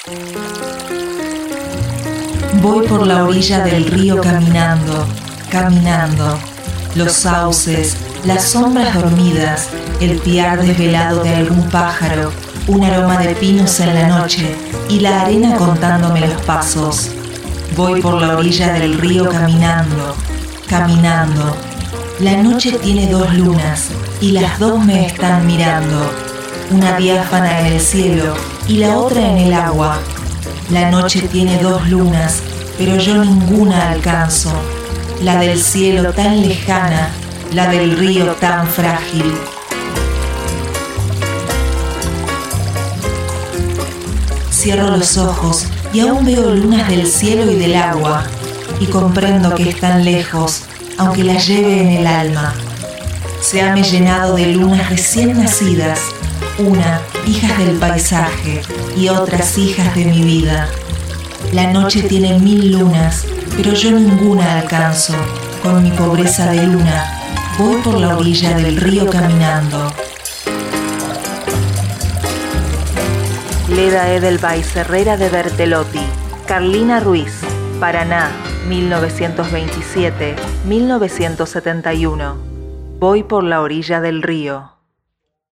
Voy por la orilla del río caminando, caminando. Los sauces, las sombras dormidas, el piar desvelado de algún pájaro, un aroma de pinos en la noche y la arena contándome los pasos. Voy por la orilla del río caminando, caminando. La noche tiene dos lunas y las dos me están mirando. Una diáfana en el cielo y la otra en el agua. La noche tiene dos lunas, pero yo ninguna alcanzo. La del cielo tan lejana, la del río tan frágil. Cierro los ojos y aún veo lunas del cielo y del agua, y comprendo que están lejos, aunque las lleve en el alma. Se hame llenado de lunas recién nacidas, una, hijas del paisaje, y otras hijas de mi vida. La noche tiene 1000 lunas, pero yo ninguna alcanzo. Con mi pobreza de luna, voy por la orilla del río caminando. Leda Edelweiss Herrera de Bertelotti, Carlina Ruiz, Paraná, 1927-1971. Voy por la orilla del río.